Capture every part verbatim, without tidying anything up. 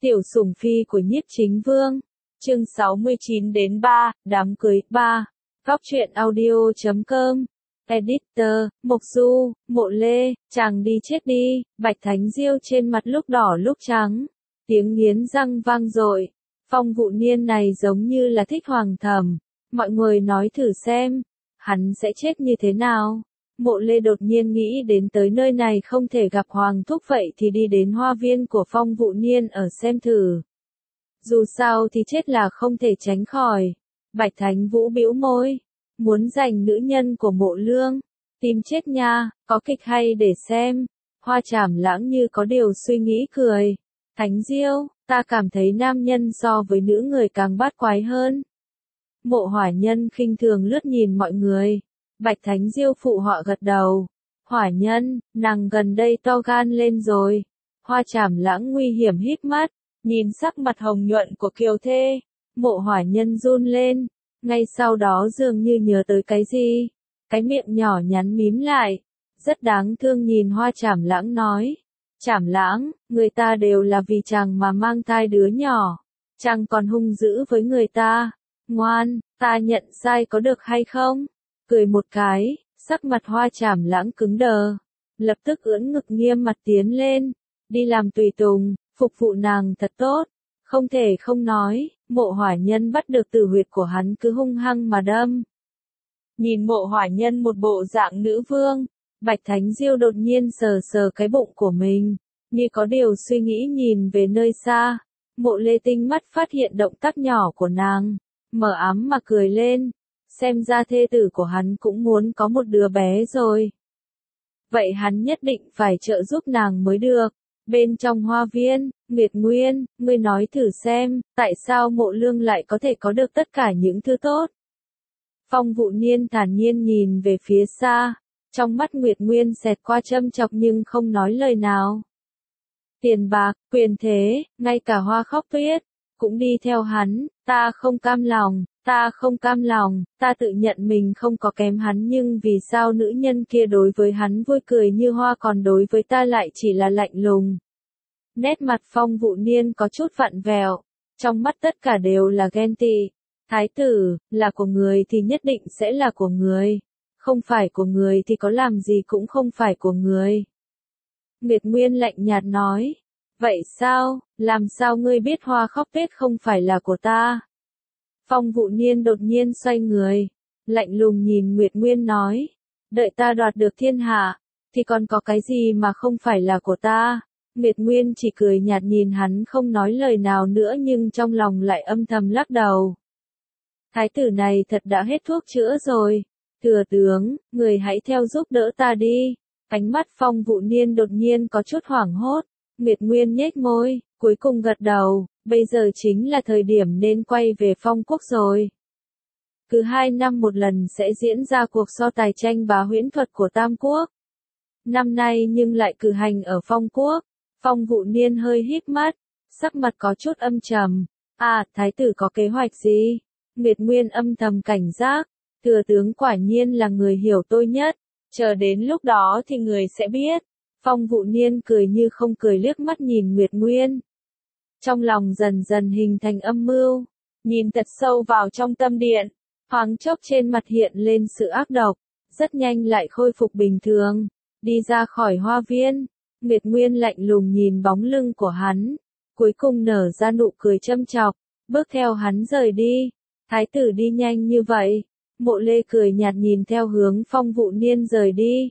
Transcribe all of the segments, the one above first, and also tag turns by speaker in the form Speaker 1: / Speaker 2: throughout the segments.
Speaker 1: Tiểu sủng phi của Nhiếp Chính Vương. Chương sáu mươi chín đến ba, đám cưới ba. Góc truyện audio chấm com. Editor, Mộc Du, Mộ Lê, chàng đi chết đi, Bạch Thánh Diêu trên mặt lúc đỏ lúc trắng. Tiếng nghiến răng vang dội. Phong Vụ Niên này giống như là thích hoàng thầm. Mọi người nói thử xem, hắn sẽ chết như thế nào? Mộ Lê đột nhiên nghĩ đến tới nơi này không thể gặp Hoàng Thúc vậy thì đi đến hoa viên của Phong Vụ Niên ở xem thử. Dù sao thì chết là không thể tránh khỏi. Bạch Thánh Vũ bĩu môi, muốn giành nữ nhân của Mộ Lương. Tìm chết nha, có kịch hay để xem. Hoa Trảm Lãng như có điều suy nghĩ cười. Thánh Diêu, ta cảm thấy nam nhân so với nữ người càng bát quái hơn. Mộ Hỏa Nhân khinh thường lướt nhìn mọi người. Bạch Thánh Diêu phụ họ gật đầu. Hỏa Nhân, nàng gần đây to gan lên rồi. Hoa Trảm Lãng nguy hiểm hít mắt, nhìn sắc mặt hồng nhuận của Kiều Thê. Mộ Hỏa Nhân run lên, ngay sau đó dường như nhớ tới cái gì. Cái miệng nhỏ nhắn mím lại, rất đáng thương nhìn Hoa Trảm Lãng nói. Trảm Lãng, người ta đều là vì chàng mà mang thai đứa nhỏ. Chàng còn hung dữ với người ta. Ngoan, ta nhận sai có được hay không? Cười một cái, sắc mặt Hoa Trảm Lãng cứng đờ. Lập tức ưỡn ngực nghiêm mặt tiến lên. Đi làm tùy tùng, phục vụ nàng thật tốt. Không thể không nói, Mộ Hỏa Nhân bắt được tử huyệt của hắn cứ hung hăng mà đâm. Nhìn Mộ Hỏa Nhân một bộ dạng nữ vương, Bạch Thánh Diêu đột nhiên sờ sờ cái bụng của mình, như có điều suy nghĩ nhìn về nơi xa. Mộ Lê tinh mắt phát hiện động tác nhỏ của nàng, mở ám mà cười lên. Xem ra thê tử của hắn cũng muốn có một đứa bé rồi. Vậy hắn nhất định phải trợ giúp nàng mới được. Bên trong hoa viên, Nguyệt Nguyên, ngươi nói thử xem, tại sao Mộ Lương lại có thể có được tất cả những thứ tốt? Phong Vụ Niên thản nhiên nhìn về phía xa, trong mắt Nguyệt Nguyên xẹt qua châm chọc nhưng không nói lời nào. Tiền bạc, quyền thế, ngay cả Hoa Khóc Tuyết cũng đi theo hắn, ta không cam lòng. Ta không cam lòng, ta tự nhận mình không có kém hắn nhưng vì sao nữ nhân kia đối với hắn vui cười như hoa còn đối với ta lại chỉ là lạnh lùng. Nét mặt Phong Vụ Niên có chút vặn vẹo, trong mắt tất cả đều là ghen tị. Thái tử, là của người thì nhất định sẽ là của người, không phải của người thì có làm gì cũng không phải của người. Nguyệt Nguyên lạnh nhạt nói, vậy sao, làm sao ngươi biết Hoa Khóc Tuyết không phải là của ta? Phong Vụ Niên đột nhiên xoay người, lạnh lùng nhìn Nguyệt Nguyên nói, đợi ta đoạt được thiên hạ, thì còn có cái gì mà không phải là của ta? Nguyệt Nguyên chỉ cười nhạt nhìn hắn không nói lời nào nữa nhưng trong lòng lại âm thầm lắc đầu. Thái tử này thật đã hết thuốc chữa rồi. Thừa tướng, người hãy theo giúp đỡ ta đi. Ánh mắt Phong Vụ Niên đột nhiên có chút hoảng hốt. Nguyệt Nguyên nhếch môi, cuối cùng gật đầu. Bây giờ chính là thời điểm nên quay về Phong Quốc rồi. Cứ hai năm một lần sẽ diễn ra cuộc so tài tranh bá huyễn thuật của Tam Quốc. Năm nay nhưng lại cử hành ở Phong Quốc. Phong Vụ Niên hơi híp mắt, sắc mặt có chút âm trầm. À, thái tử có kế hoạch gì? Nguyệt Nguyên âm thầm cảnh giác. Thừa tướng quả nhiên là người hiểu tôi nhất. Chờ đến lúc đó thì người sẽ biết. Phong Vụ Niên cười như không cười liếc mắt nhìn Nguyệt Nguyên. Trong lòng dần dần hình thành âm mưu, nhìn thật sâu vào trong tâm điện, thoáng chốc trên mặt hiện lên sự ác độc, rất nhanh lại khôi phục bình thường, đi ra khỏi hoa viên. Nguyệt Nguyên lạnh lùng nhìn bóng lưng của hắn, cuối cùng nở ra nụ cười châm chọc, bước theo hắn rời đi. Thái tử đi nhanh như vậy? Mộ Lê cười nhạt nhìn theo hướng Phong Vụ Niên rời đi.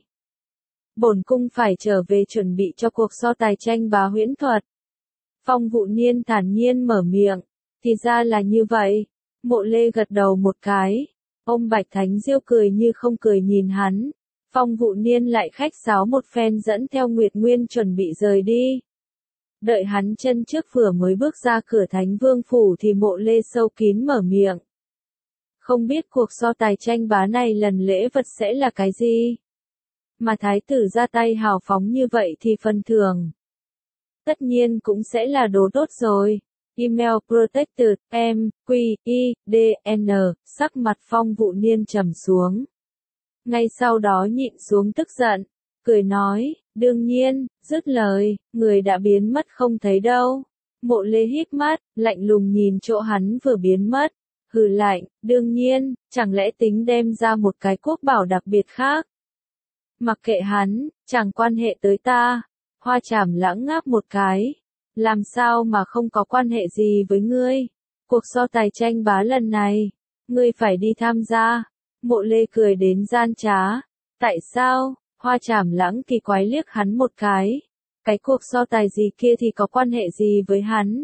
Speaker 1: Bổn cung phải trở về chuẩn bị cho cuộc so tài tranh bá huyễn thuật. Phong Vụ Niên thản nhiên mở miệng, thì ra là như vậy. Mộ Lê gật đầu một cái, ông Bạch Thánh Diêu cười như không cười nhìn hắn. Phong Vụ Niên lại khách sáo một phen dẫn theo Nguyệt Nguyên chuẩn bị rời đi. Đợi hắn chân trước vừa mới bước ra cửa Thánh Vương phủ thì Mộ Lê sâu kín mở miệng. Không biết cuộc so tài tranh bá này lần lễ vật sẽ là cái gì? Mà thái tử ra tay hào phóng như vậy thì phần thưởng tất nhiên cũng sẽ là đồ tốt rồi. Email protected, M, Q, I, D, N, sắc mặt Phong Vụ Niên trầm xuống. Ngay sau đó nhịn xuống tức giận, cười nói, đương nhiên, dứt lời, người đã biến mất không thấy đâu. Mộ Lê híp mắt, lạnh lùng nhìn chỗ hắn vừa biến mất. Hừ lạnh, đương nhiên, chẳng lẽ tính đem ra một cái quốc bảo đặc biệt khác. Mặc kệ hắn, chẳng quan hệ tới ta. Hoa Trảm Lãng ngáp một cái. Làm sao mà không có quan hệ gì với ngươi? Cuộc so tài tranh bá lần này, ngươi phải đi tham gia. Mộ Lê cười đến gian trá. Tại sao? Hoa Trảm Lãng kỳ quái liếc hắn một cái. Cái cuộc so tài gì kia thì có quan hệ gì với hắn?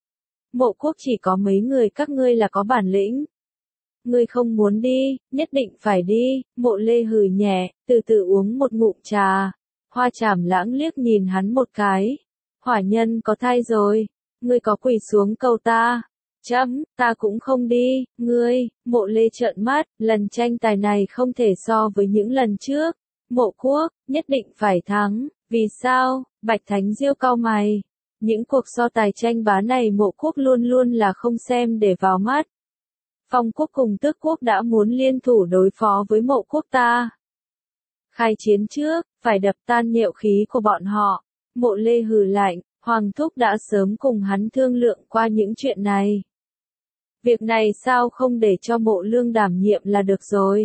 Speaker 1: Mộ quốc chỉ có mấy người các ngươi là có bản lĩnh. Ngươi không muốn đi, nhất định phải đi. Mộ Lê hừ nhẹ, từ từ uống một ngụm trà. Hoa Trảm Lãng liếc nhìn hắn một cái. Hỏa nhân có thai rồi, ngươi có quỳ xuống cầu ta. Chấm, ta cũng không đi, ngươi. Mộ Lê trợn mắt, lần tranh tài này không thể so với những lần trước. Mộ quốc, nhất định phải thắng. Vì sao? Bạch Thánh Diêu cau mày. Những cuộc so tài tranh bá này Mộ quốc luôn luôn là không xem để vào mắt. Phong quốc cùng Tước quốc đã muốn liên thủ đối phó với Mộ quốc ta. Khai chiến trước, phải đập tan nhệu khí của bọn họ. Mộ Lê hừ lạnh, Hoàng thúc đã sớm cùng hắn thương lượng qua những chuyện này. Việc này sao không để cho Mộ Lương đảm nhiệm là được rồi.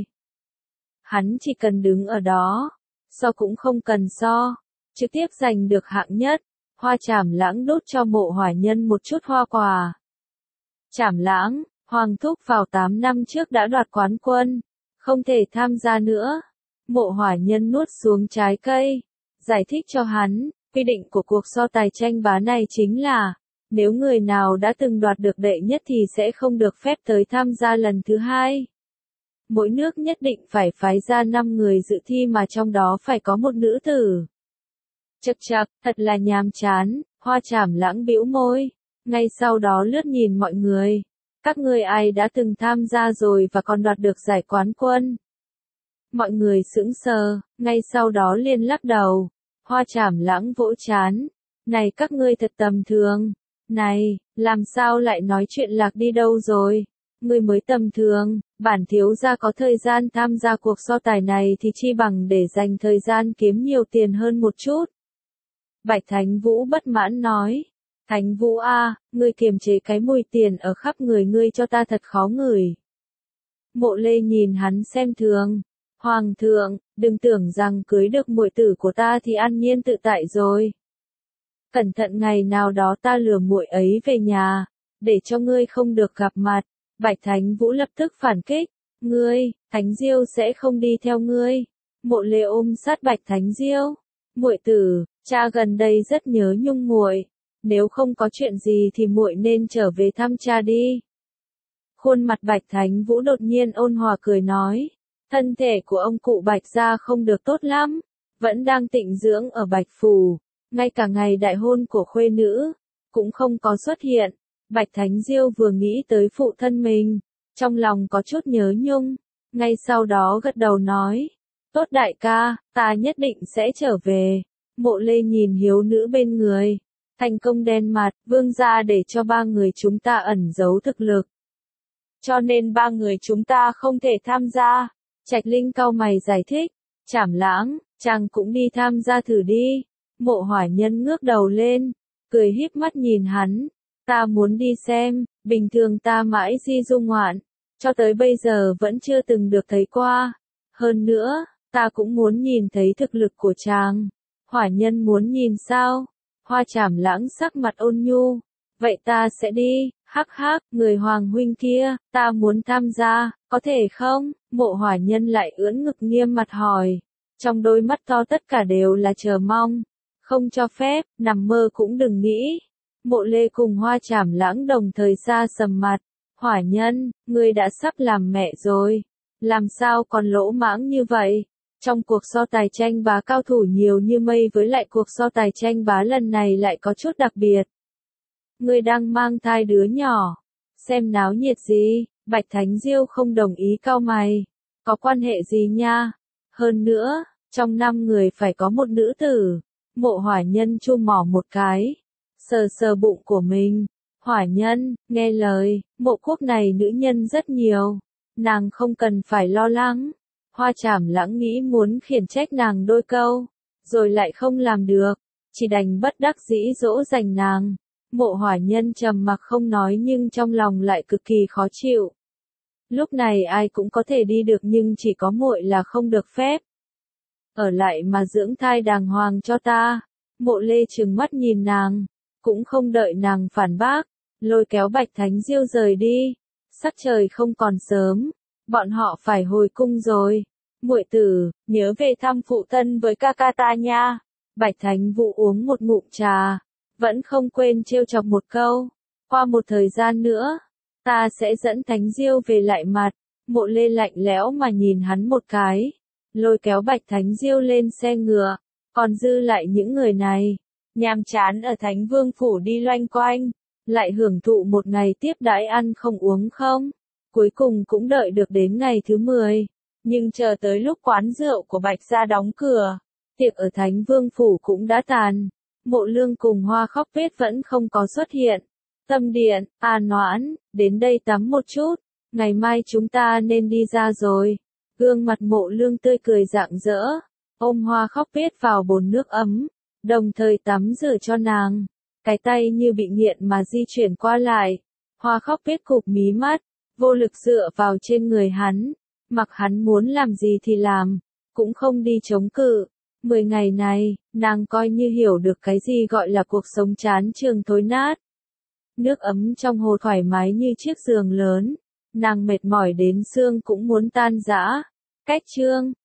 Speaker 1: Hắn chỉ cần đứng ở đó, so cũng không cần so, trực tiếp giành được hạng nhất. Hoa Trảm Lãng đốt cho Mộ Hỏa Nhân một chút hoa quả. Trảm Lãng, Hoàng thúc vào tám năm trước đã đoạt quán quân, không thể tham gia nữa. Mộ Hỏa Nhân nuốt xuống trái cây, giải thích cho hắn, quy định của cuộc so tài tranh bá này chính là, nếu người nào đã từng đoạt được đệ nhất thì sẽ không được phép tới tham gia lần thứ hai. Mỗi nước nhất định phải phái ra năm người dự thi mà trong đó phải có một nữ tử. Chậc chậc, thật là nhàm chán. Hoa Trảm Lãng bĩu môi, ngay sau đó lướt nhìn mọi người. Các ngươi ai đã từng tham gia rồi và còn đoạt được giải quán quân? Mọi người sững sờ, ngay sau đó liền lắc đầu. Hoa Trảm Lãng vỗ chán. Này các ngươi thật tầm thường. Này, làm sao lại nói chuyện lạc đi đâu rồi? Ngươi mới tầm thường, bản thiếu gia có thời gian tham gia cuộc so tài này thì chi bằng để dành thời gian kiếm nhiều tiền hơn một chút. Bạch Thánh Vũ bất mãn nói. Thánh Vũ a, ngươi kiềm chế cái mùi tiền ở khắp người ngươi cho ta thật khó ngửi. Mộ Lê nhìn hắn xem thường. Hoàng thượng, đừng tưởng rằng cưới được muội tử của ta thì an nhiên tự tại rồi. Cẩn thận ngày nào đó ta lừa muội ấy về nhà, để cho ngươi không được gặp mặt. Bạch Thánh Vũ lập tức phản kích. Ngươi, Thánh Diêu sẽ không đi theo ngươi. Mộ Lê ôm sát Bạch Thánh Diêu. Muội tử, cha gần đây rất nhớ nhung muội. Nếu không có chuyện gì thì muội nên trở về thăm cha đi. Khuôn mặt Bạch Thánh Vũ đột nhiên ôn hòa cười nói. Thân thể của ông cụ Bạch gia không được tốt lắm. Vẫn đang tịnh dưỡng ở Bạch Phủ. Ngay cả ngày đại hôn của khuê nữ, cũng không có xuất hiện. Bạch Thánh Diêu vừa nghĩ tới phụ thân mình, trong lòng có chút nhớ nhung. Ngay sau đó gật đầu nói. Tốt đại ca, ta nhất định sẽ trở về. Mộ Lê nhìn hiếu nữ bên người. Thành công đen mặt, vương gia để cho ba người chúng ta ẩn giấu thực lực. Cho nên ba người chúng ta không thể tham gia. Trạch Linh cau mày giải thích. Trảm Lãng, chàng cũng đi tham gia thử đi. Mộ Hỏa Nhân ngước đầu lên, cười híp mắt nhìn hắn. Ta muốn đi xem, bình thường ta mãi di du ngoạn, cho tới bây giờ vẫn chưa từng được thấy qua. Hơn nữa, ta cũng muốn nhìn thấy thực lực của chàng. Hỏa Nhân muốn nhìn sao? Hoa Trảm Lãng sắc mặt ôn nhu. Vậy ta sẽ đi, hắc hắc, người Hoàng huynh kia, ta muốn tham gia, có thể không? Mộ Hỏa Nhân lại ưỡn ngực nghiêm mặt hỏi. Trong đôi mắt to tất cả đều là chờ mong. Không cho phép, nằm mơ cũng đừng nghĩ. Mộ Lê cùng Hoa Trảm Lãng đồng thời xa sầm mặt. Hỏa Nhân, ngươi đã sắp làm mẹ rồi. Làm sao còn lỗ mãng như vậy? Trong cuộc so tài tranh bá cao thủ nhiều như mây với lại cuộc so tài tranh bá lần này lại có chút đặc biệt. Ngươi đang mang thai đứa nhỏ. Xem náo nhiệt gì? Bạch Thánh Diêu không đồng ý cau mày. Có quan hệ gì nha? Hơn nữa, trong năm người phải có một nữ tử. Mộ Hỏa Nhân chu mỏ một cái. Sờ sờ bụng của mình. Hỏa Nhân, nghe lời, Mộ quốc này nữ nhân rất nhiều. Nàng không cần phải lo lắng. Hoa Trảm Lãng nghĩ muốn khiển trách nàng đôi câu. Rồi lại không làm được. Chỉ đành bất đắc dĩ dỗ dành nàng. Mộ Hỏa Nhân trầm mặc không nói nhưng trong lòng lại cực kỳ khó chịu. Lúc này ai cũng có thể đi được nhưng chỉ có muội là không được phép. Ở lại mà dưỡng thai đàng hoàng cho ta. Mộ Lê trừng mắt nhìn nàng, cũng không đợi nàng phản bác, lôi kéo Bạch Thánh Diêu rời đi. Sắc trời không còn sớm, bọn họ phải hồi cung rồi. Muội tử, nhớ về thăm phụ thân với ca ca ta nha. Bạch Thánh Vũ uống một ngụm trà, vẫn không quên trêu chọc một câu. Qua một thời gian nữa, ta sẽ dẫn Thánh Diêu về lại mặt. Mộ Lê lạnh lẽo mà nhìn hắn một cái, lôi kéo Bạch Thánh Diêu lên xe ngựa. Còn dư lại những người này, nhàm chán ở Thánh Vương phủ đi loanh quanh, lại hưởng thụ một ngày tiếp đãi ăn không uống không. Cuối cùng cũng đợi được đến ngày thứ mười, nhưng chờ tới lúc quán rượu của Bạch gia đóng cửa, tiệc ở Thánh Vương phủ cũng đã tàn. Mộ Lương cùng Hoa Khóc Tuyết vẫn không có xuất hiện. Tâm Điện, à Noãn, đến đây tắm một chút, ngày mai chúng ta nên đi ra rồi. Gương mặt Mộ Lương tươi cười rạng rỡ, ôm Hoa Khóc Tuyết vào bồn nước ấm, đồng thời tắm rửa cho nàng. Cái tay như bị nghiện mà di chuyển qua lại. Hoa Khóc Tuyết cụp mí mắt, vô lực dựa vào trên người hắn, mặc hắn muốn làm gì thì làm, cũng không đi chống cự. Mười ngày này, nàng coi như hiểu được cái gì gọi là cuộc sống chán chường thối nát. Nước ấm trong hồ thoải mái như chiếc giường lớn, nàng mệt mỏi đến xương cũng muốn tan rã. Cách chương